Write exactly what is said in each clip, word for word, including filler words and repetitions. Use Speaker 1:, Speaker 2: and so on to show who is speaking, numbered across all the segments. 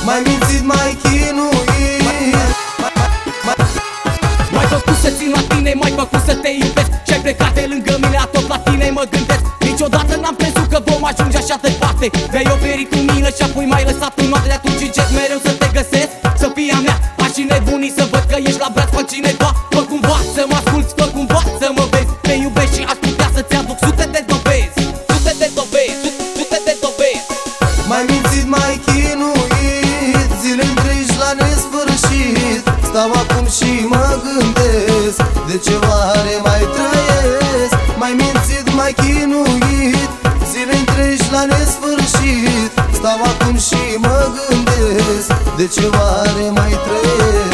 Speaker 1: mai mințit, mai chinuit.
Speaker 2: M-ai făcut să țin la tine, m-ai făcut să te iubesc și-ai plecat de lângă mine, a tot la tine mă gândesc. Niciodată n-am crezut că vom ajunge așa departe. Mi-ai oferit cu milă și apoi m-ai lăsat în noapte. De atunci încet mereu să te găsesc, să fii a mea. Aș și nebunii să văd că ești la braț cu cineva. Fă cumva să mă asculți, fă cumva să mă vezi. Te iubesc și aș putea să-ți aduc sute de dovezi. Sute de dovezi, sute de dovezi.
Speaker 1: Mai mințit, mai chinuit, zile întregi la nesfârșit. Stau acum și mă gândesc, de ce oare mai trăiesc? Mai mințit, mai chinuit, zile întregi la nesfârșit. Stau acum și mă gândesc, de ce oare mai trăiesc?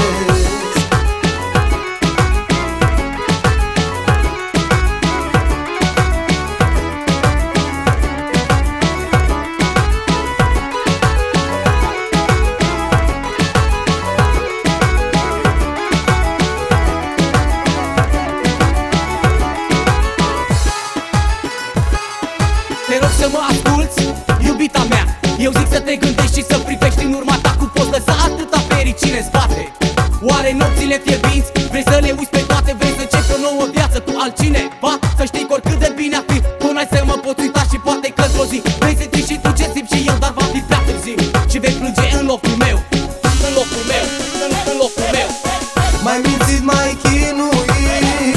Speaker 2: Te rog să mă asculți, iubita mea. Eu zic să te gândești și să privești în urma ta. Cum poți lăsa atâta fericire în spate? Oare nopțile fierbinți vrei să le uiți pe toate? Vrei să începi o nouă viață cu altcineva? Să știi că oricât de bine ar fi, tu n-ai să mă poți uita și poate că într-o zi vrei să știi și tu ce simt și eu, dar va fi prea târziu. Și vei plânge în locul meu, în locul meu, în, în locul meu.
Speaker 1: Mai mințit, mai chinuit,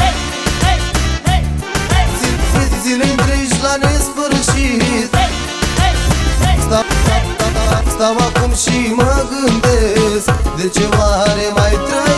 Speaker 1: zile întregi la nesfârșit. Stau, stau, stau, stau acum și mă gândesc, de ce oare mai trăiesc?